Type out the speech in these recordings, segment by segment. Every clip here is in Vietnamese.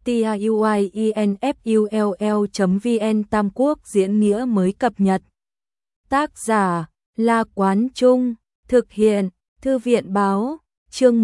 tiuinfull.vn Tam Quốc diễn nghĩa mới cập nhật. Tác giả La Quán Trung, thực hiện Thư viện Báo, chương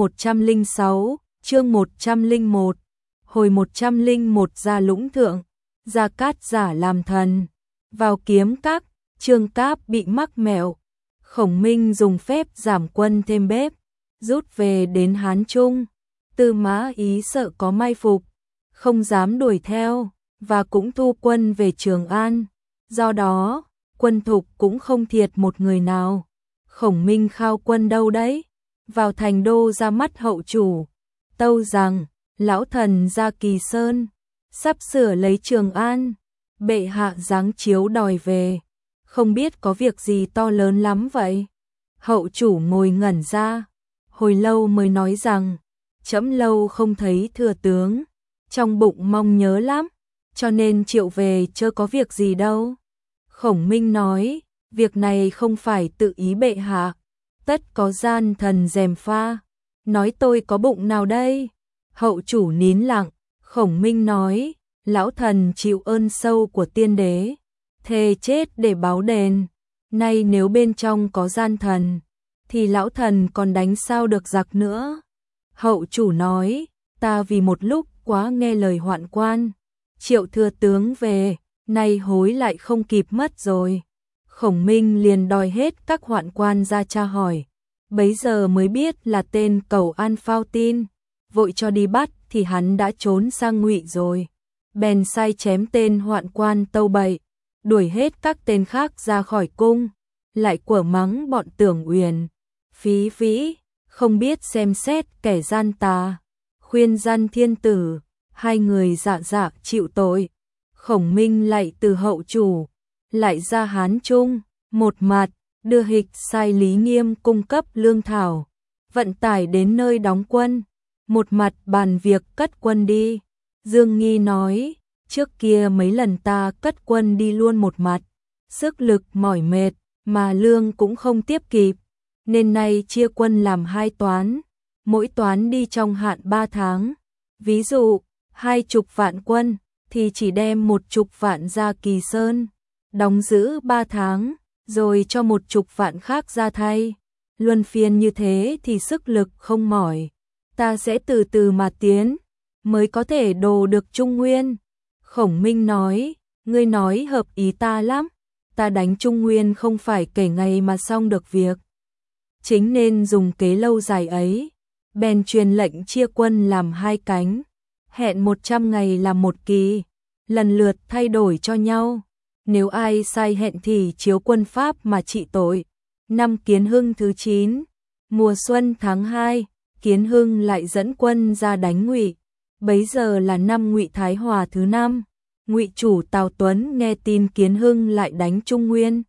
106, chương 101. Hồi 101 ra Lũng Thượng, Gia Cát giả làm thần. Vào Kiếm Các, Trương Cáp bị mắc mẹo. Khổng Minh dùng phép giảm quân thêm bếp, rút về đến Hán Trung. Tư Mã Ý sợ có mai phục, không dám đuổi theo, và cũng thu quân về Trường An. Do đó, quân thục cũng không thiệt một người nào. Khổng Minh khao quân đâu đấy? Vào thành đô ra mắt hậu chủ, tâu rằng, lão thần ra Kỳ Sơn, sắp sửa lấy Trường An, bệ hạ giáng chiếu đòi về, không biết có việc gì to lớn lắm vậy. Hậu chủ ngồi ngẩn ra, hồi lâu mới nói rằng, trẫm lâu không thấy thừa tướng, trong bụng mong nhớ lắm, cho nên triệu về chớ có việc gì đâu. Khổng Minh nói, việc này không phải tự ý bệ hạ, tất có gian thần gièm pha, nói tôi có bụng nào đây. Hậu chủ nín lặng, Khổng Minh nói, lão thần chịu ơn sâu của tiên đế, thề chết để báo đền, nay nếu bên trong có gian thần, thì lão thần còn đánh sao được giặc nữa. Hậu chủ nói, ta vì một lúc quá nghe lời hoạn quan, triệu thừa tướng về, nay hối lại không kịp mất rồi. Khổng Minh liền đòi hết các hoạn quan ra tra hỏi, bấy giờ mới biết là tên Cầu An phao tin, vội cho đi bắt thì hắn đã trốn sang Ngụy rồi. Bèn sai chém tên hoạn quan tâu bậy, đuổi hết các tên khác ra khỏi cung, lại quở mắng bọn Tưởng Uyển, Phí Vĩ, không biết xem xét kẻ gian tà, khuyên gian thiên tử, hai người dạ dạ chịu tội. Khổng Minh lại từ hậu chủ, lại ra Hán Trung, một mặt đưa Hịch sai Lý Nghiêm cung cấp lương thảo, vận tải đến nơi đóng quân, một mặt bàn việc cất quân đi. Dương Nghi nói, trước kia mấy lần ta cất quân đi luôn một mặt, sức lực mỏi mệt, mà lương cũng không tiếp kịp, nên nay chia quân làm hai toán, mỗi toán đi trong hạn 3 tháng. Ví dụ, 20 vạn quân, thì chỉ đem 10 vạn ra Kỳ Sơn, đóng giữ 3 tháng, rồi cho 10 vạn khác ra thay. Luân phiên như thế thì sức lực không mỏi, ta sẽ từ từ mà tiến, mới có thể đồ được Trung Nguyên. Khổng Minh nói, ngươi nói hợp ý ta lắm, ta đánh Trung Nguyên không phải kể ngày mà xong được việc. Chính nên dùng kế lâu dài ấy, bèn truyền lệnh chia quân làm 2 cánh, hẹn 100 ngày làm một kỳ, lần lượt thay đổi cho nhau. Nếu ai sai hẹn thì chiếu quân pháp mà trị tội. Năm Kiến Hưng thứ 9, mùa xuân tháng 2, Kiến Hưng lại dẫn quân ra đánh Ngụy. Bấy giờ là năm Ngụy Thái Hòa thứ 5, Ngụy chủ Tào Tuấn nghe tin Kiến Hưng lại đánh Trung Nguyên,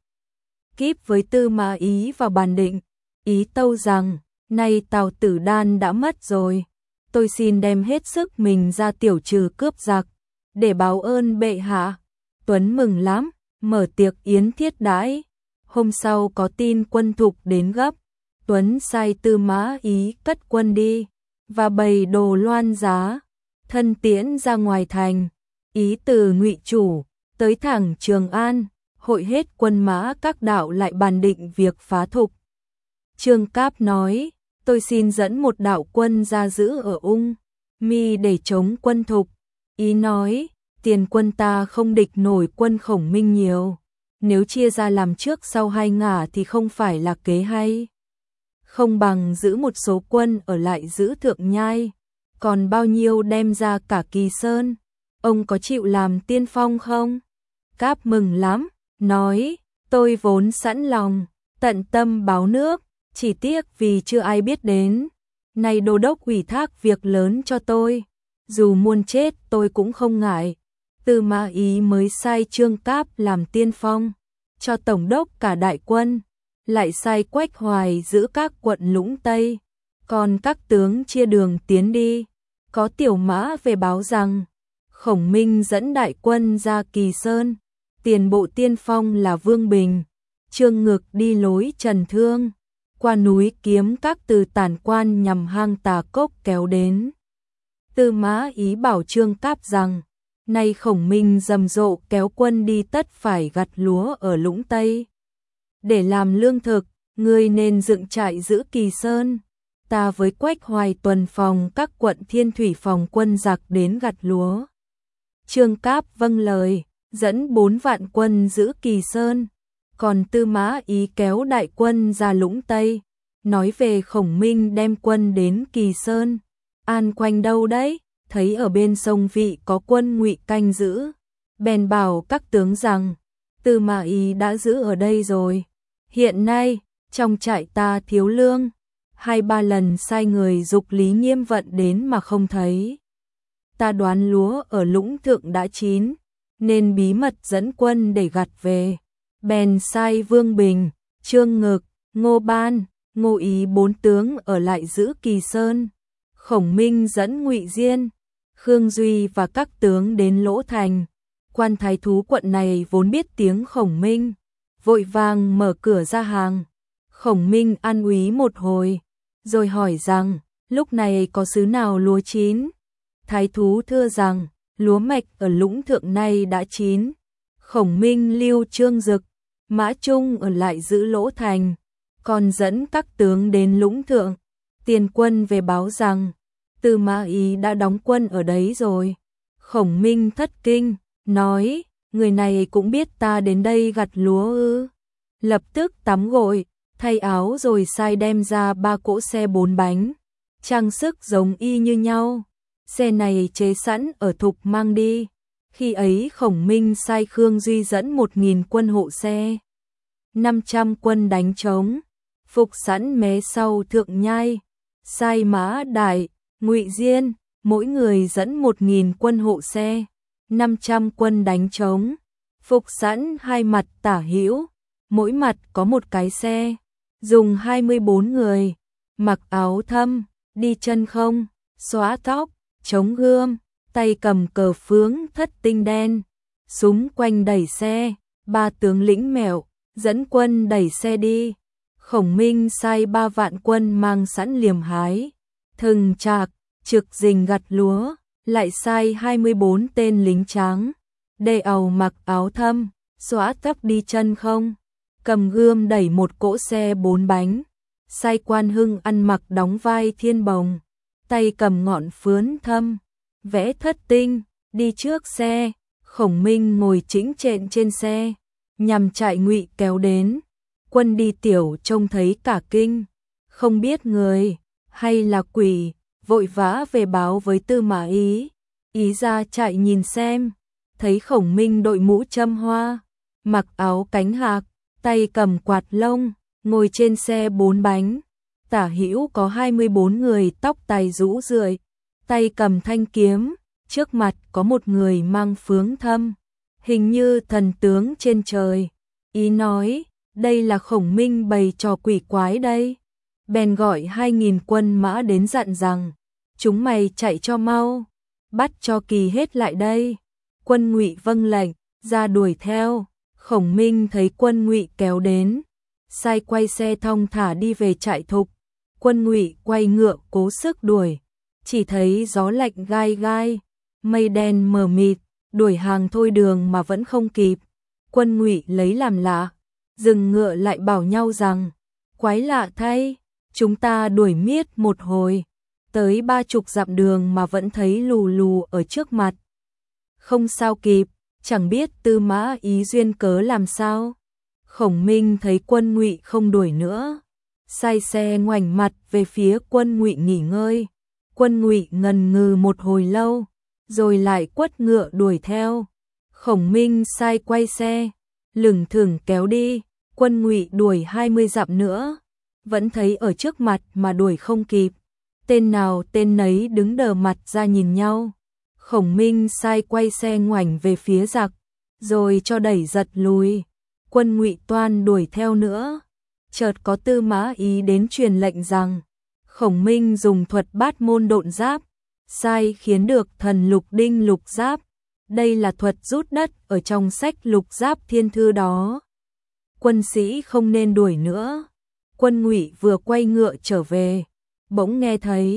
kíp với Tư Mã Ý vào bàn định, ý tâu rằng, nay Tào Tử Đan đã mất rồi, tôi xin đem hết sức mình ra tiểu trừ cướp giặc, để báo ơn bệ hạ. Tuấn mừng lắm, mở tiệc yến thiết đãi. Hôm sau có tin quân thục đến gấp, Tuấn sai Tư Mã Ý cất quân đi, và bày đồ loan giá, thân tiễn ra ngoài thành. Ý từ Ngụy chủ, tới thẳng Trường An, hội hết quân mã các đạo lại bàn định việc phá thục. Trương Cáp nói, tôi xin dẫn một đạo quân ra giữ ở Ung Mi để chống quân thục. Ý nói, tiền quân ta không địch nổi quân Khổng Minh nhiều, nếu chia ra làm trước sau 2 ngả thì không phải là kế hay. Không bằng giữ một số quân ở lại giữ Thượng Nhai, còn bao nhiêu đem ra cả Kỳ Sơn. Ông có chịu làm tiên phong không? Cáp mừng lắm, nói, tôi vốn sẵn lòng, tận tâm báo nước, chỉ tiếc vì chưa ai biết đến. Nay đô đốc ủy thác việc lớn cho tôi, dù muôn chết tôi cũng không ngại. Tư Mã Ý mới sai Trương Cáp làm tiên phong, cho tổng đốc cả đại quân, lại sai Quách Hoài giữ các quận Lũng Tây, còn các tướng chia đường tiến đi. Có tiểu mã về báo rằng, Khổng Minh dẫn đại quân ra Kỳ Sơn, tiền bộ tiên phong là Vương Bình, Trương Ngực đi lối Trần Thương, qua núi Kiếm Các từ Tản Quan nhằm hang Tà Cốc kéo đến. Tư Mã Ý bảo Trương Cáp rằng, nay Khổng Minh rầm rộ kéo quân đi tất phải gặt lúa ở Lũng Tây. Để làm lương thực, ngươi nên dựng trại giữ Kỳ Sơn. Ta với Quách Hoài tuần phòng các quận Thiên Thủy phòng quân giặc đến gặt lúa. Trương Cáp vâng lời, dẫn 4 vạn quân giữ Kỳ Sơn. Còn Tư Mã Ý kéo đại quân ra Lũng Tây, nói về Khổng Minh đem quân đến Kỳ Sơn. An Quanh đâu đấy? Thấy ở bên sông Vị có quân Ngụy canh giữ, bèn bảo các tướng rằng, Tư Mã Ý đã giữ ở đây rồi. Hiện nay, trong trại ta thiếu lương, 2-3 lần sai người giục Lý Nghiêm Vận đến mà không thấy. Ta đoán lúa ở Lũng Thượng đã chín, nên bí mật dẫn quân để gặt về. Bèn sai Vương Bình, Trương Ngực, Ngô Ban, Ngô Ý 4 tướng ở lại giữ Kỳ Sơn. Khổng Minh dẫn Ngụy Diên, Khương Duy và các tướng đến Lỗ Thành. Quan thái thú quận này vốn biết tiếng Khổng Minh, vội vàng mở cửa ra hàng. Khổng Minh an úy một hồi, rồi hỏi rằng, lúc này có xứ nào lúa chín? Thái thú thưa rằng, lúa mạch ở Lũng Thượng này đã chín. Khổng Minh lưu Trương Dực, Mã Trung ở lại giữ Lỗ Thành, còn dẫn các tướng đến Lũng Thượng. Tiền quân về báo rằng, Tư Mã Ý đã đóng quân ở đấy rồi. Khổng Minh thất kinh, nói, người này cũng biết ta đến đây gặt lúa ư? Lập tức tắm gội, thay áo rồi sai đem ra 3 cỗ xe 4 bánh, trang sức giống y như nhau. Xe này chế sẵn ở Thục mang đi. Khi ấy Khổng Minh sai Khương Duy dẫn 1000 quân hộ xe, 500 quân đánh trống, phục sẵn mé sau Thượng Nhai, sai Mã Đại, Ngụy Diên, mỗi người dẫn 1000 quân hộ xe, 500 quân đánh trống, phục sẵn 2 mặt tả hữu, mỗi mặt có một cái xe, dùng 24 người, mặc áo thâm, đi chân không, xóa tóc, chống gươm, tay cầm cờ phướng thất tinh đen, súng quanh đẩy xe, 3 tướng lĩnh mẹo, dẫn quân đẩy xe đi. Khổng Minh sai 3 vạn quân mang sẵn liềm hái, thừng trạc, trực rình gặt lúa, lại sai 24 tên lính tráng, đề ầu mặc áo thâm, xóa tóc đi chân không, cầm gươm đẩy một cỗ xe 4 bánh, sai Quan Hưng ăn mặc đóng vai thiên bồng, tay cầm ngọn phướn thâm, vẽ thất tinh, đi trước xe. Khổng Minh ngồi chĩnh chện trên xe, nhằm trại Ngụy kéo đến. Quân đi tiểu trông thấy cả kinh, không biết người hay là quỷ, vội vã về báo với Tư Mã Ý. Ý ra trại nhìn xem, thấy Khổng Minh đội mũ châm hoa, mặc áo cánh hạc, tay cầm quạt lông, ngồi trên xe 4 bánh. Tả hữu có 24 người tóc tai rũ rượi, tay cầm thanh kiếm, trước mặt có một người mang phướng thâm, hình như thần tướng trên trời. Ý nói, đây là Khổng Minh bày trò quỷ quái đây. Bèn gọi 2000 quân mã đến dặn rằng, chúng mày chạy cho mau, bắt cho kỳ hết lại đây. Quân Ngụy vâng lệnh, ra đuổi theo. Khổng Minh thấy quân Ngụy kéo đến, sai quay xe thong thả đi về trại Thục. Quân Ngụy quay ngựa cố sức đuổi, chỉ thấy gió lạnh gai gai, mây đen mờ mịt, đuổi hàng thôi đường mà vẫn không kịp. Quân Ngụy lấy làm lạ, dừng ngựa lại bảo nhau rằng, quái lạ thay, chúng ta đuổi miết một hồi, tới 30 dặm đường mà vẫn thấy lù lù ở trước mặt. Không sao kịp, chẳng biết Tư Mã Ý duyên cớ làm sao. Khổng Minh thấy quân Ngụy không đuổi nữa, sai xe ngoảnh mặt về phía quân Ngụy nghỉ ngơi. Quân Ngụy ngần ngừ một hồi lâu, rồi lại quất ngựa đuổi theo. Khổng Minh sai quay xe, lửng thửng kéo đi. Quân Ngụy đuổi 20 dặm nữa, vẫn thấy ở trước mặt mà đuổi không kịp. Tên nào tên nấy đứng đờ mặt ra nhìn nhau. Khổng Minh sai quay xe ngoảnh về phía giặc, rồi cho đẩy giật lùi. Quân Ngụy toan đuổi theo nữa. Chợt có Tư Mã Ý đến truyền lệnh rằng, Khổng Minh dùng thuật bát môn độn giáp, sai khiến được thần lục đinh lục giáp. Đây là thuật rút đất ở trong sách lục giáp thiên thư đó. Quân sĩ không nên đuổi nữa. Quân Ngụy vừa quay ngựa trở về, bỗng nghe thấy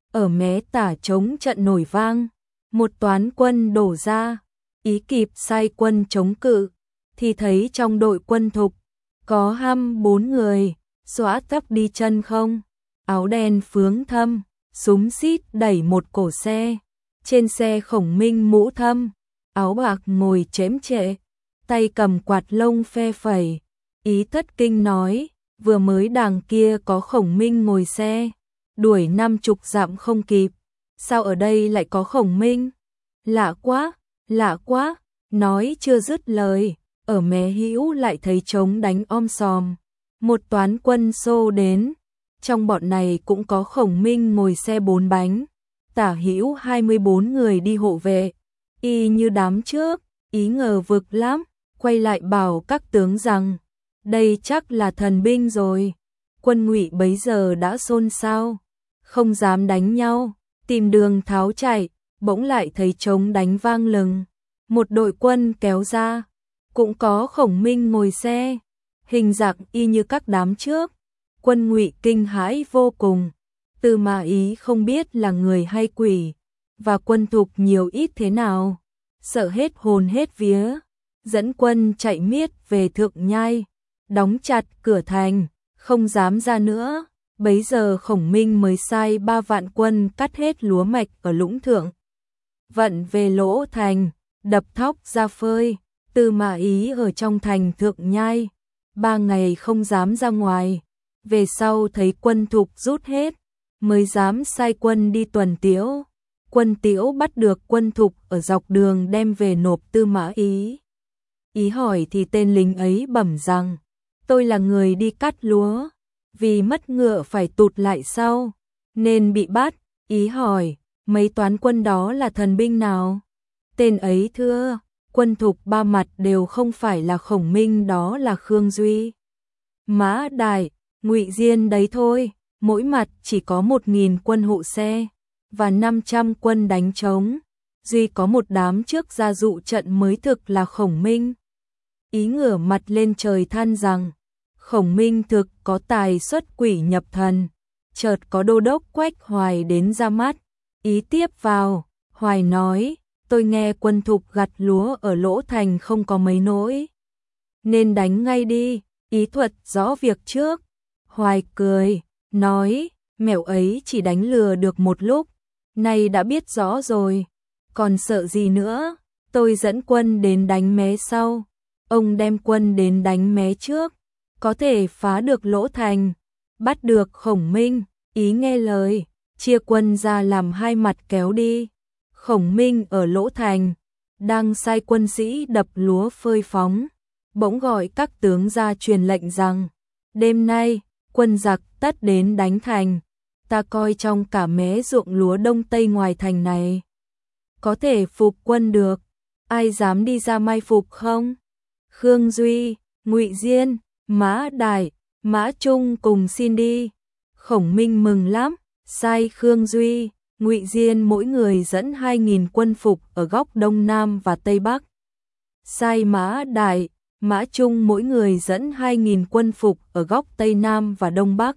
ở mé tả chống trận nổi vang, một toán quân đổ ra, Ý kịp sai quân chống cự, thì thấy trong đội quân Thục có 24 người, xõa tóc đi chân không, áo đen phướng thâm, súng xít đẩy một cổ xe, trên xe Khổng Minh mũ thâm, áo bạc ngồi chém trệ, tay cầm quạt lông phe phẩy. Ý thất kinh nói, vừa mới đằng kia có Khổng Minh ngồi xe, đuổi 50 dặm không kịp, sao ở đây lại có Khổng Minh? Lạ quá, nói chưa dứt lời, ở mé hữu lại thấy trống đánh om sòm, một toán quân xô đến, trong bọn này cũng có Khổng Minh ngồi xe 4 bánh, tả hữu 24 người đi hộ vệ, y như đám trước, Ý ngờ vực lắm, quay lại bảo các tướng rằng, đây chắc là thần binh rồi. Quân Ngụy bấy giờ đã xôn xao, không dám đánh nhau, tìm đường tháo chạy, bỗng lại thấy trống đánh vang lừng, một đội quân kéo ra, cũng có Khổng Minh ngồi xe, hình dạng y như các đám trước. Quân Ngụy kinh hãi vô cùng, Tư Mã Ý không biết là người hay quỷ, và quân Thục nhiều ít thế nào, sợ hết hồn hết vía, dẫn quân chạy miết về Thượng Nhai, đóng chặt cửa thành, không dám ra nữa. Bấy giờ Khổng Minh mới sai 3 vạn quân cắt hết lúa mạch ở Lũng Thượng, vận về Lỗ Thành, đập thóc ra phơi. Tư Mã Ý ở trong thành Thượng Nhai, 3 ngày không dám ra ngoài, về sau thấy quân Thục rút hết, mới dám sai quân đi tuần tiễu. Quân tiễu bắt được quân Thục ở dọc đường đem về nộp Tư Mã Ý. Ý hỏi thì tên lính ấy bẩm rằng, tôi là người đi cắt lúa, vì mất ngựa phải tụt lại sau, nên bị bắt. Ý hỏi, mấy toán quân đó là thần binh nào? Tên ấy thưa, quân Thục 3 mặt đều không phải là Khổng Minh, đó là Khương Duy, Mã Đại, Ngụy Diên đấy thôi, mỗi mặt chỉ có 1000 quân hộ xe, và 500 quân đánh trống, duy có một đám trước ra dụ trận mới thực là Khổng Minh. Ý ngửa mặt lên trời than rằng, Khổng Minh thực có tài xuất quỷ nhập thần. Chợt có đô đốc Quách Hoài đến ra mắt, Ý tiếp vào, Hoài nói, tôi nghe quân Thục gặt lúa ở Lỗ Thành không có mấy nỗi, nên đánh ngay đi. Ý thuật rõ việc trước. Hoài cười, nói, mẹo ấy chỉ đánh lừa được một lúc, nay đã biết rõ rồi, còn sợ gì nữa, tôi dẫn quân đến đánh mé sau, ông đem quân đến đánh mé trước, có thể phá được Lỗ Thành, bắt được Khổng Minh. Ý nghe lời, chia quân ra làm 2 mặt kéo đi. Khổng Minh ở Lỗ Thành, đang sai quân sĩ đập lúa phơi phóng, bỗng gọi các tướng ra truyền lệnh rằng, đêm nay, quân giặc tất đến đánh thành, ta coi trong cả mé ruộng lúa đông tây ngoài thành này, có thể phục quân được, ai dám đi ra mai phục không? Khương Duy, Ngụy Diên, Mã Đại, Mã Trung cùng xin đi. Khổng Minh mừng lắm, sai Khương Duy, Ngụy Diên mỗi người dẫn 2000 quân phục ở góc Đông Nam và Tây Bắc. Sai Mã Đại, Mã Trung mỗi người dẫn 2000 quân phục ở góc Tây Nam và Đông Bắc.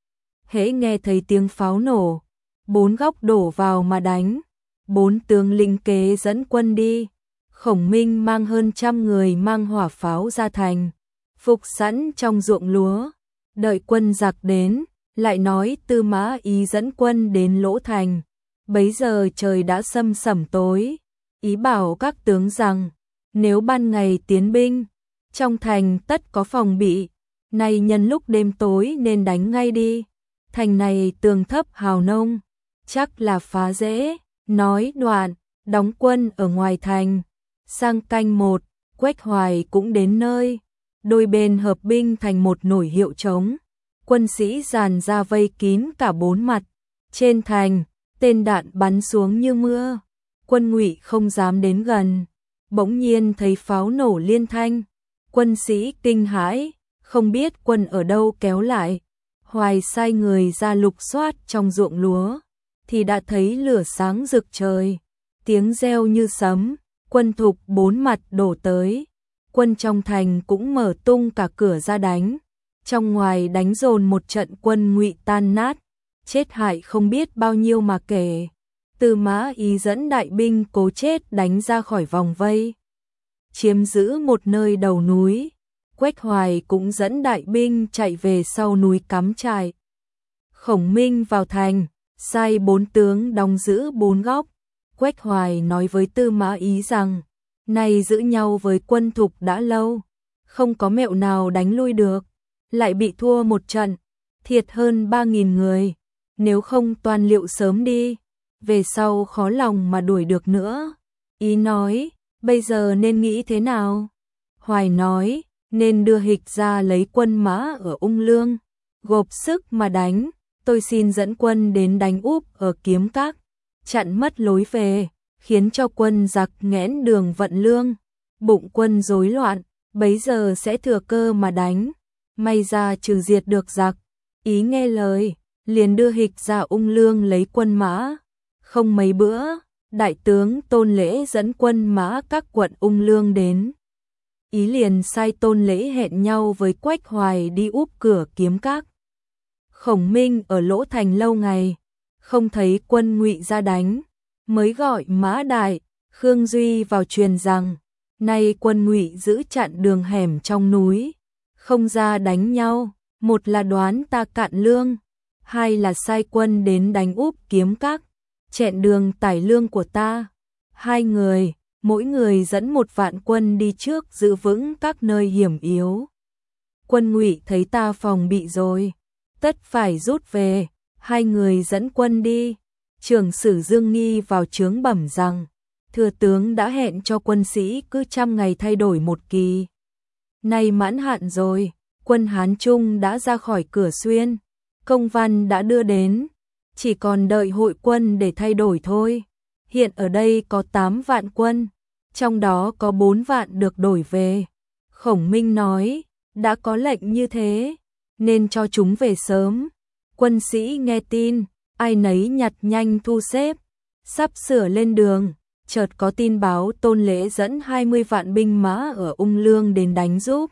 Hễ nghe thấy tiếng pháo nổ, 4 góc đổ vào mà đánh. 4 tướng lĩnh kế dẫn quân đi. Khổng Minh mang hơn 100 người mang hỏa pháo ra thành, phục sẵn trong ruộng lúa, đợi quân giặc đến, lại nói Tư Mã Ý dẫn quân đến Lỗ Thành. Bấy giờ trời đã sâm sẩm tối, Ý bảo các tướng rằng, nếu ban ngày tiến binh, trong thành tất có phòng bị, nay nhân lúc đêm tối nên đánh ngay đi. Thành này tường thấp hào nông, chắc là phá dễ. Nói đoạn, đóng quân ở ngoài thành. Sang canh 1, Quách Hoài cũng đến nơi, đôi bên hợp binh thành một nổi hiệu trống. Quân sĩ dàn ra vây kín cả 4 mặt. Trên thành, tên đạn bắn xuống như mưa. Quân Ngụy không dám đến gần. Bỗng nhiên thấy pháo nổ liên thanh. Quân sĩ kinh hãi, không biết quân ở đâu kéo lại. Hoài sai người ra lục soát trong ruộng lúa, thì đã thấy lửa sáng rực trời, tiếng reo như sấm. Quân Thục 4 mặt đổ tới. Quân trong thành cũng mở tung cả cửa ra đánh. Trong ngoài đánh dồn một trận, quân Ngụy tan nát. chết hại không biết bao nhiêu mà kể. Tư Mã Ý dẫn đại binh cố chết đánh ra khỏi vòng vây, chiếm giữ một nơi đầu núi. Quách Hoài cũng dẫn đại binh chạy về sau núi cắm trại. Khổng Minh vào thành, sai 4 tướng đóng giữ 4 góc. Quách Hoài nói với Tư Mã Ý rằng, này giữ nhau với quân Thục đã lâu, không có mẹo nào đánh lui được, lại bị thua một trận, thiệt hơn 3.000 người, nếu không toàn liệu sớm đi, về sau khó lòng mà đuổi được nữa. Ý nói, bây giờ nên nghĩ thế nào? Hoài nói, nên đưa Hịch ra lấy quân mã ở Ung Lương, gộp sức mà đánh, tôi xin dẫn quân đến đánh úp ở Kiếm Các, chặn mất lối về, khiến cho quân giặc nghẽn đường vận lương, bụng quân rối loạn, bấy giờ sẽ thừa cơ mà đánh, may ra trừ diệt được giặc. Ý nghe lời, liền đưa Hịch ra Ung Lương lấy quân mã. Không mấy bữa, đại tướng Tôn Lễ dẫn quân mã các quận Ung Lương đến. Ý liền sai Tôn Lễ hẹn nhau với Quách Hoài đi úp cửa Kiếm Các. Khổng Minh ở Lỗ Thành lâu ngày, không thấy quân Ngụy ra đánh, mới gọi Mã Đại, Khương Duy vào truyền rằng, nay quân Ngụy giữ chặn đường hẻm trong núi, không ra đánh nhau, một là đoán ta cạn lương, hai là sai quân đến đánh úp Kiếm Các, chẹn đường tải lương của ta. Hai người, mỗi người dẫn 1 vạn quân đi trước giữ vững các nơi hiểm yếu. Quân Ngụy thấy ta phòng bị rồi, tất phải rút về, hai người dẫn quân đi. Trưởng sử Dương Nghi vào chướng bẩm rằng, thừa tướng đã hẹn cho quân sĩ cứ 100 ngày thay đổi một kỳ. Nay mãn hạn rồi, quân Hán Trung đã ra khỏi cửa Xuyên, công văn đã đưa đến, chỉ còn đợi hội quân để thay đổi thôi. Hiện ở đây có 8 vạn quân, trong đó có 4 vạn được đổi về. Khổng Minh nói, đã có lệnh như thế, nên cho chúng về sớm. Quân sĩ nghe tin, ai nấy nhặt nhanh thu xếp, sắp sửa lên đường, chợt có tin báo Tôn Lễ dẫn 20 vạn binh mã ở Ung Lương đến đánh giúp.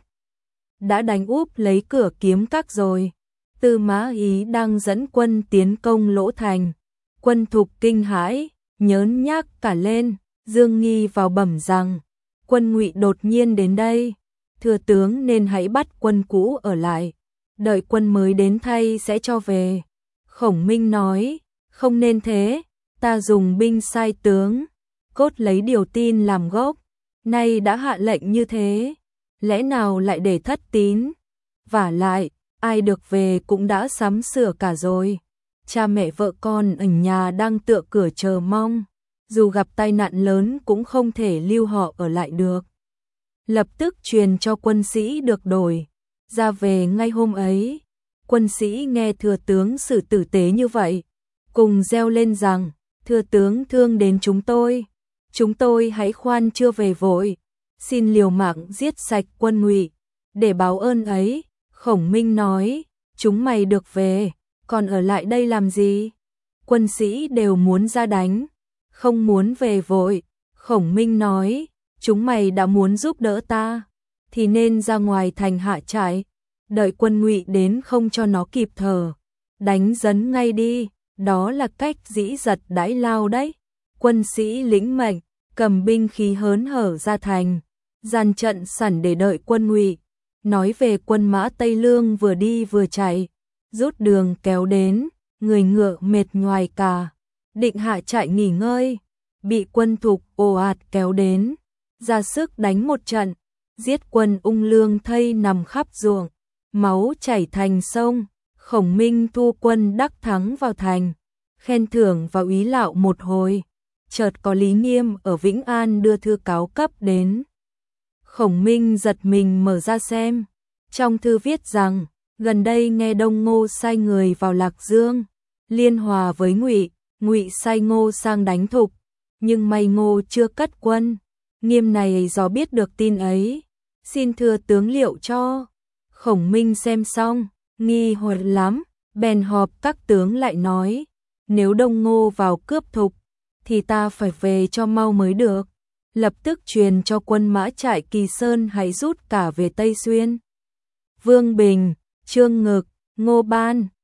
Đã đánh úp lấy cửa Kiếm Các rồi. Tư Mã Ý đang dẫn quân tiến công Lỗ Thành. Quân Thục kinh hãi, nhớn nhác cả lên. Dương Nghi vào bẩm rằng, quân Ngụy đột nhiên đến đây, thừa tướng nên hãy bắt quân cũ ở lại, đợi quân mới đến thay sẽ cho về. Khổng Minh nói, không nên thế, ta dùng binh sai tướng, cốt lấy điều tin làm gốc, nay đã hạ lệnh như thế, lẽ nào lại để thất tín? Vả lại, ai được về cũng đã sắm sửa cả rồi, cha mẹ vợ con ở nhà đang tựa cửa chờ mong, dù gặp tai nạn lớn cũng không thể lưu họ ở lại được. Lập tức truyền cho quân sĩ được đổi, ra về ngay hôm ấy. Quân sĩ nghe thừa tướng xử tử tế như vậy, cùng reo lên rằng, thừa tướng thương đến chúng tôi hãy khoan chưa về vội, xin liều mạng giết sạch quân Ngụy, để báo ơn ấy. Khổng Minh nói, chúng mày được về, còn ở lại đây làm gì? Quân sĩ đều muốn ra đánh, không muốn về vội. Khổng Minh nói, chúng mày đã muốn giúp đỡ ta, thì nên ra ngoài thành hạ trại, đợi quân Ngụy đến không cho nó kịp thở, đánh dấn ngay đi, đó là cách dĩ giật đãi lao đấy. Quân sĩ lĩnh mệnh, cầm binh khí hớn hở ra thành, dàn trận sẵn để đợi quân Ngụy. Nói về quân mã Tây Lương vừa đi vừa chạy, rút đường kéo đến, người ngựa mệt nhoài cả, định hạ trại nghỉ ngơi, bị quân Thục ồ ạt kéo đến, ra sức đánh một trận, giết quân Ung Lương thây nằm khắp ruộng, máu chảy thành sông. Khổng Minh thu quân đắc thắng vào thành, khen thưởng và úy lạo một hồi. Chợt có Lý Nghiêm ở Vĩnh An đưa thư cáo cấp đến. Khổng Minh giật mình mở ra xem, trong thư viết rằng, gần đây nghe Đông Ngô sai người vào Lạc Dương, liên hòa với Ngụy, Ngụy sai Ngô sang đánh Thục, nhưng may Ngô chưa cất quân. Nghiêm này do biết được tin ấy, xin thừa tướng liệu cho. Khổng Minh xem xong, nghi hoặc lắm, bèn họp các tướng lại nói, nếu Đông Ngô vào cướp Thục, thì ta phải về cho mau mới được. Lập tức truyền cho quân mã trại Kỳ Sơn hãy rút cả về Tây Xuyên. Vương Bình, Trương Ngực, Ngô Ban,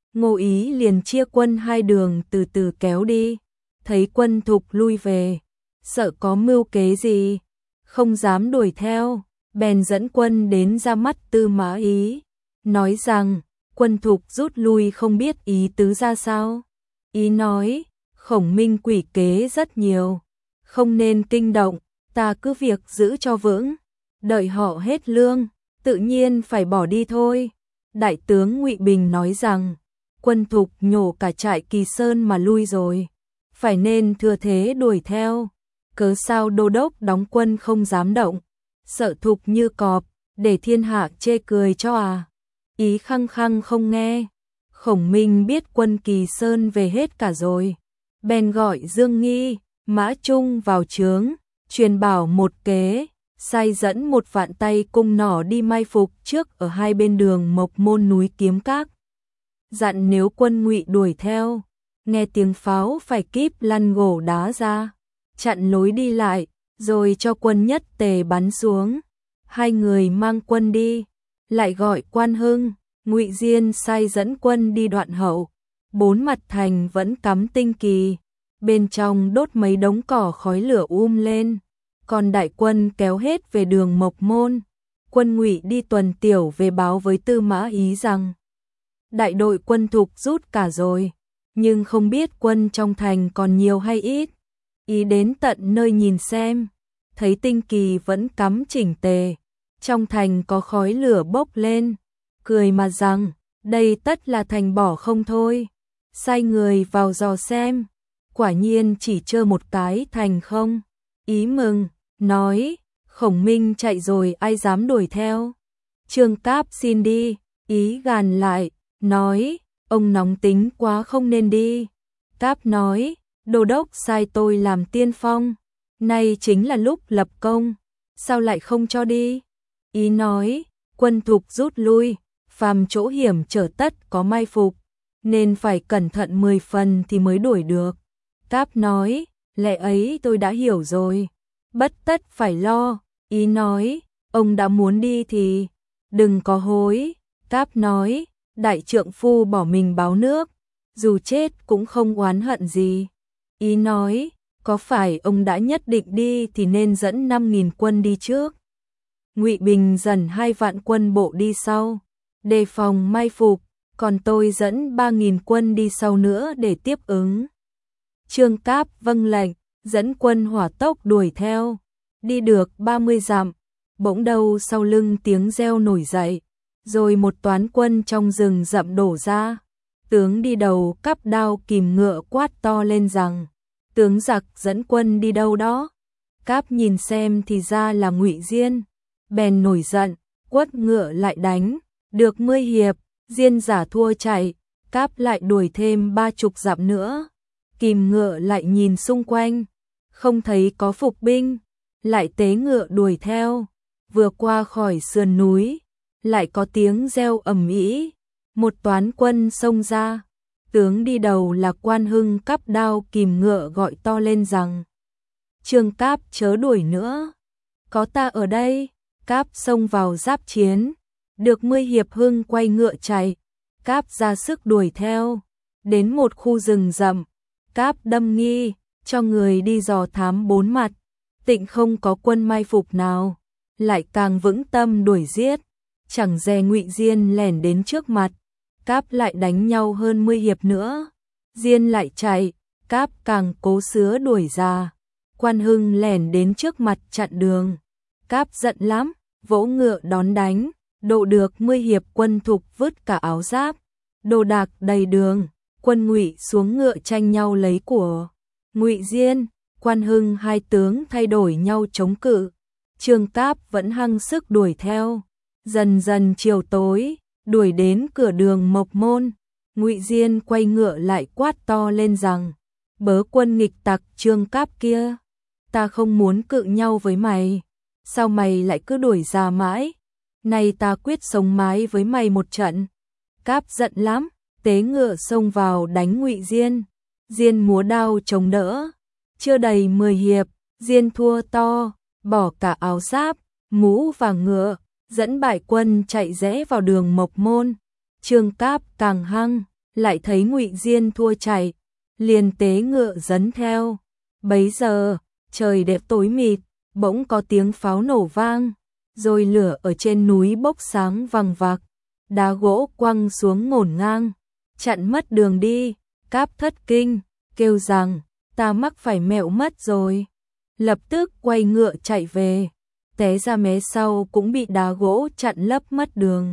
Ngô Ý liền chia quân hai đường từ từ kéo đi, thấy quân Thục lui về, sợ có mưu kế gì, không dám đuổi theo, bèn dẫn quân đến ra mắt Tư Mã Ý, nói rằng quân Thục rút lui không biết ý tứ ra sao. Ý nói, Khổng Minh quỷ kế rất nhiều, không nên kinh động, ta cứ việc giữ cho vững, đợi họ hết lương, tự nhiên phải bỏ đi thôi. Đại tướng Ngụy Bình nói rằng, quân Thục nhổ cả trại Kỳ Sơn mà lui rồi, phải nên thừa thế đuổi theo, cớ sao đô đốc đóng quân không dám động, sợ Thục như cọp, để thiên hạ chê cười cho à. Ý khăng khăng không nghe. Khổng Minh biết quân Kỳ Sơn về hết cả rồi, bèn gọi Dương Nghi, Mã Trung vào trướng, truyền bảo một kế, sai dẫn 1 vạn tay cung nỏ đi mai phục trước ở hai bên đường Mộc Môn núi Kiếm Các. Dặn nếu quân Ngụy đuổi theo, nghe tiếng pháo phải kíp lăn gỗ đá ra, chặn lối đi lại, rồi cho quân Nhất Tề bắn xuống. Hai người mang quân đi, lại gọi Quan Hưng, Ngụy Diên sai dẫn quân đi Đoạn Hậu, 4 mặt thành vẫn cắm tinh kỳ, bên trong đốt mấy đống cỏ khói lửa lên, còn đại quân kéo hết về đường Mộc Môn. Quân Ngụy đi tuần tiểu về báo với Tư Mã Ý rằng đại đội quân Thục rút cả rồi, nhưng không biết quân trong thành còn nhiều hay ít. Ý đến tận nơi nhìn xem, thấy tinh kỳ vẫn cắm chỉnh tề, trong thành có khói lửa bốc lên, cười mà rằng, đây tất là thành bỏ không thôi. Sai người vào dò xem, quả nhiên chỉ trơ một cái thành không. Ý mừng, nói, Khổng Minh chạy rồi ai dám đuổi theo. Trương Cáp xin đi, Ý gàn lại, nói, ông nóng tính quá không nên đi. Cáp nói, đô đốc sai tôi làm tiên phong, nay chính là lúc lập công, sao lại không cho đi. Ý nói, quân Thục rút lui, phàm chỗ hiểm trở tất có mai phục, nên phải cẩn thận 10 phần thì mới đuổi được. Cáp nói, lẽ ấy tôi đã hiểu rồi, bất tất phải lo. Ý nói, ông đã muốn đi thì đừng có hối. Cáp nói, đại trượng phu bỏ mình báo nước, dù chết cũng không oán hận gì. Ý nói, có phải ông đã nhất định đi thì nên dẫn 5.000 quân đi trước, Ngụy Bình dần 2 vạn quân bộ đi sau, đề phòng mai phục, còn tôi dẫn 3.000 quân đi sau nữa để tiếp ứng. Trương Cáp vâng lệnh, dẫn quân hỏa tốc đuổi theo, đi được 30 dặm, bỗng đâu sau lưng tiếng reo nổi dậy, rồi một toán quân trong rừng rậm đổ ra. Tướng đi đầu cắp đao kìm ngựa quát to lên rằng, tướng giặc dẫn quân đi đâu đó. Cáp nhìn xem thì ra là Ngụy Diên, bèn nổi giận, quất ngựa lại đánh, được 10 hiệp, Diên giả thua chạy, Cáp lại đuổi thêm 30 dặm nữa, kìm ngựa lại nhìn xung quanh, không thấy có phục binh, lại tế ngựa đuổi theo, vừa qua khỏi sườn núi, lại có tiếng reo ầm ĩ, một toán quân xông ra, tướng đi đầu là Quan Hưng cắp đao kìm ngựa gọi to lên rằng, Trương Cáp chớ đuổi nữa, có ta ở đây. Cáp xông vào giáp chiến, được 10 hiệp Hưng quay ngựa chạy, Cáp ra sức đuổi theo, đến một khu rừng rậm, Cáp đâm nghi, cho người đi dò thám 4 mặt, tịnh không có quân mai phục nào, lại càng vững tâm đuổi giết, chẳng dè Ngụy Diên lẻn đến trước mặt, Cáp lại đánh nhau hơn 10 hiệp nữa, Diên lại chạy, Cáp càng cố xứa đuổi ra, Quan Hưng lẻn đến trước mặt chặn đường, Cáp giận lắm, vỗ ngựa đón đánh, độ được 10 hiệp quân Thục vứt cả áo giáp, đồ đạc đầy đường, quân Ngụy xuống ngựa tranh nhau lấy của. Ngụy Diên, Quan Hưng hai tướng thay đổi nhau chống cự, Trương Cáp vẫn hăng sức đuổi theo, dần dần chiều tối, đuổi đến cửa đường Mộc Môn, Ngụy Diên quay ngựa lại quát to lên rằng, bớ quân nghịch tặc Trương Cáp kia, ta không muốn cự nhau với mày, sao mày lại cứ đuổi ra mãi, này ta quyết sống mái với mày một trận. Cáp giận lắm, tế ngựa xông vào đánh Ngụy Diên, Diên múa đao chống đỡ, chưa đầy 10 hiệp, Diên thua to, bỏ cả áo giáp, mũ và ngựa, dẫn bại quân chạy rẽ vào đường Mộc Môn. Trương Cáp càng hăng, lại thấy Ngụy Diên thua chạy, liền tế ngựa dẫn theo. Bấy giờ, trời đẹp tối mịt, bỗng có tiếng pháo nổ vang, rồi lửa ở trên núi bốc sáng vằng vặc, đá gỗ quăng xuống ngổn ngang, chặn mất đường đi. Cáp thất kinh, kêu rằng, ta mắc phải mẹo mất rồi. Lập tức quay ngựa chạy về, té ra mé sau cũng bị đá gỗ chặn lấp mất đường.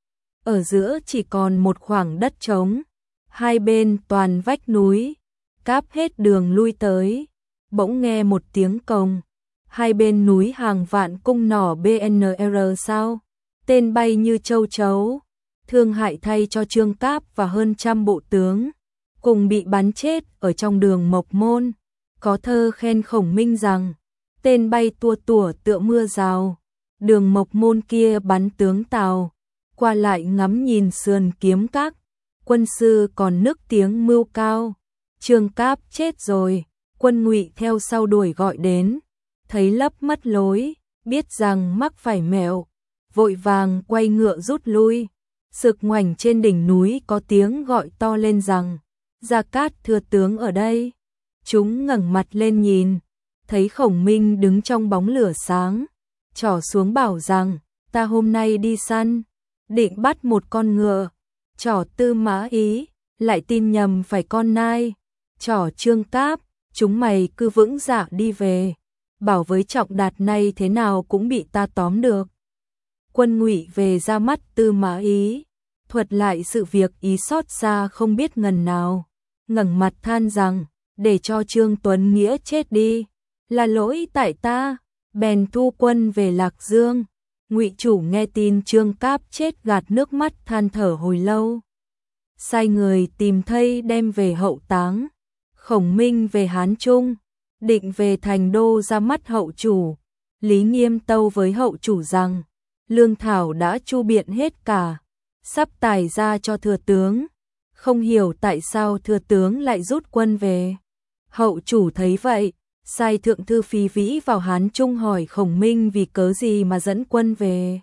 Ở giữa chỉ còn một khoảng đất trống, hai bên toàn vách núi. Cáp hết đường lui tới, bỗng nghe một tiếng cồng. Hai bên núi hàng vạn cung nỏ BNR sao, tên bay như châu chấu. Thương hại thay cho Trương Cáp và hơn trăm bộ tướng, cùng bị bắn chết ở trong đường Mộc Môn. Có thơ khen Khổng Minh rằng, tên bay tua tủa tựa mưa rào, đường Mộc Môn kia bắn tướng Tào, qua lại ngắm nhìn sườn kiếm các, quân sư còn nức tiếng mưu cao. Trương Cáp chết rồi, quân Ngụy theo sau đuổi gọi đến, thấy lấp mất lối, biết rằng mắc phải mẹo, vội vàng quay ngựa rút lui. Sực ngoảnh trên đỉnh núi có tiếng gọi to lên rằng, Gia Cát thừa tướng ở đây. Chúng ngẩng mặt lên nhìn, thấy Khổng Minh đứng trong bóng lửa sáng, trỏ xuống bảo rằng, ta hôm nay đi săn, định bắt một con ngựa. Trỏ Tư Mã Ý, lại tin nhầm phải con nai. Trỏ Trương Cáp, chúng mày cứ vững dạ đi về, bảo với Trọng Đạt này thế nào cũng bị ta tóm được. Quân Ngụy về ra mắt Tư Mã Ý, thuật lại sự việc ý xót xa không biết ngần nào, ngẩng mặt than rằng, để cho Trương Tuấn Nghĩa chết đi, là lỗi tại ta. Bèn thu quân về Lạc Dương. Ngụy chủ nghe tin Trương Cáp chết gạt nước mắt than thở hồi lâu, sai người tìm thây đem về hậu táng. Khổng Minh về Hán Trung, định về thành đô ra mắt hậu chủ. Lý Nghiêm tâu với hậu chủ rằng, lương thảo đã chu biện hết cả, sắp tài ra cho thừa tướng, không hiểu tại sao thừa tướng lại rút quân về. Hậu chủ thấy vậy, sai thượng thư Phí Vĩ vào Hán Trung hỏi Khổng Minh vì cớ gì mà dẫn quân về.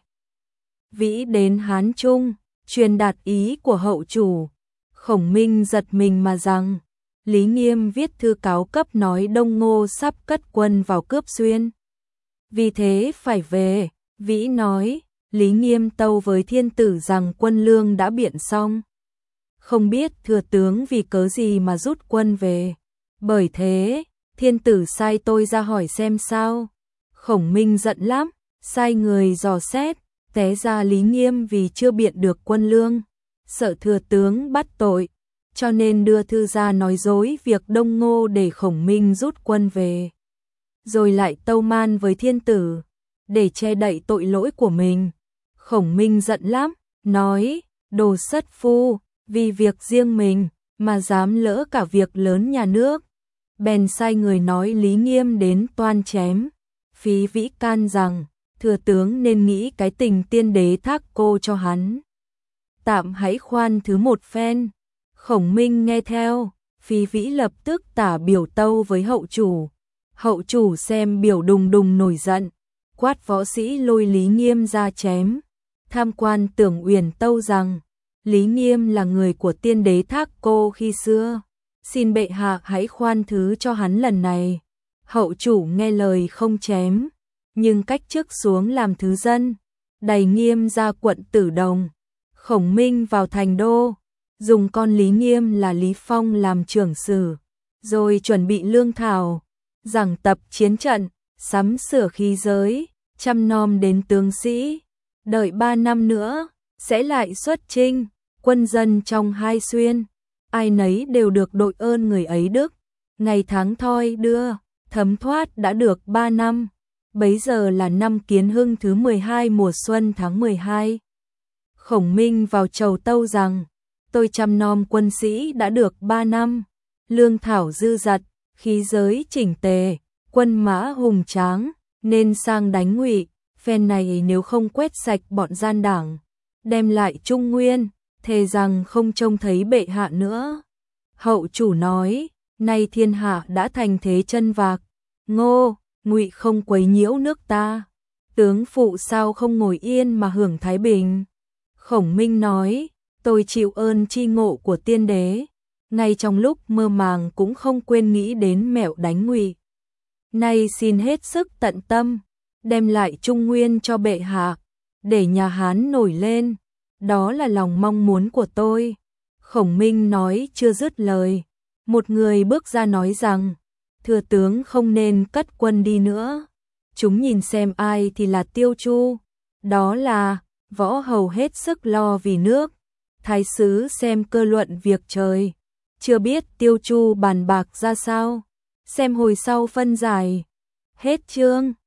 Vĩ đến Hán Trung, truyền đạt ý của hậu chủ. Khổng Minh giật mình mà rằng, Lý Nghiêm viết thư cáo cấp nói Đông Ngô sắp cất quân vào cướp Xuyên, vì thế phải về. Vĩ nói, Lý Nghiêm tâu với thiên tử rằng quân lương đã biện xong, không biết thừa tướng vì cớ gì mà rút quân về, bởi thế thiên tử sai tôi ra hỏi xem sao. Khổng Minh giận lắm, sai người dò xét, té ra Lý Nghiêm vì chưa biện được quân lương, sợ thừa tướng bắt tội, cho nên đưa thư ra nói dối việc Đông Ngô để Khổng Minh rút quân về, rồi lại tâu man với thiên tử, để che đậy tội lỗi của mình. Khổng Minh giận lắm, nói, đồ sất phu, vì việc riêng mình, mà dám lỡ cả việc lớn nhà nước. Bèn sai người nói Lý Nghiêm đến toan chém. Phí Vĩ can rằng, thừa tướng nên nghĩ cái tình tiên đế thác cô cho hắn, tạm hãy khoan thứ một phen. Khổng Minh nghe theo, Phí Vĩ lập tức tả biểu tâu với hậu chủ. Hậu chủ xem biểu đùng đùng nổi giận, quát võ sĩ lôi Lý Nghiêm ra chém. Tham quan Tưởng Uyển tâu rằng, Lý Nghiêm là người của tiên đế thác cô khi xưa, xin bệ hạ hãy khoan thứ cho hắn lần này. Hậu chủ nghe lời không chém, nhưng cách chức xuống làm thứ dân, đày Nghiêm ra quận Tử Đồng. Khổng Minh vào thành đô, dùng con Lý Nghiêm là Lý Phong làm trưởng sử, rồi chuẩn bị lương thảo, giảng tập chiến trận, sắm sửa khí giới, chăm nom đến tướng sĩ. Đợi 3 năm nữa, sẽ lại xuất chinh, quân dân trong hai xuyên, ai nấy đều được đội ơn người ấy đức. Ngày tháng thoi đưa, thấm thoát đã được 3 năm, bấy giờ là năm Kiến Hưng thứ 12 mùa xuân tháng 12. Khổng Minh vào chầu tâu rằng, tôi chăm nom quân sĩ đã được 3 năm, lương thảo dư dật, khí giới chỉnh tề, quân mã hùng tráng, nên sang đánh Ngụy. Phen này nếu không quét sạch bọn gian đảng, đem lại Trung Nguyên, thề rằng không trông thấy bệ hạ nữa. Hậu chủ nói, nay thiên hạ đã thành thế chân vạc, Ngô, Ngụy không quấy nhiễu nước ta, tướng phụ sao không ngồi yên mà hưởng thái bình. Khổng Minh nói, Tôi chịu ơn tri ngộ của tiên đế, ngay trong lúc mơ màng cũng không quên nghĩ đến mẹo đánh Ngụy. Nay xin hết sức tận tâm, đem lại Trung Nguyên cho bệ hạ, để nhà Hán nổi lên, đó là lòng mong muốn của tôi. Khổng Minh nói chưa dứt lời, một người bước ra nói rằng, thừa tướng không nên cất quân đi nữa. Chúng nhìn xem ai thì là Tiêu Chu, đó là võ hầu hết sức lo vì nước. Thái sứ xem cơ luận việc trời, chưa biết Tiêu Chu bàn bạc ra sao, xem hồi sau phân giải. Hết chương.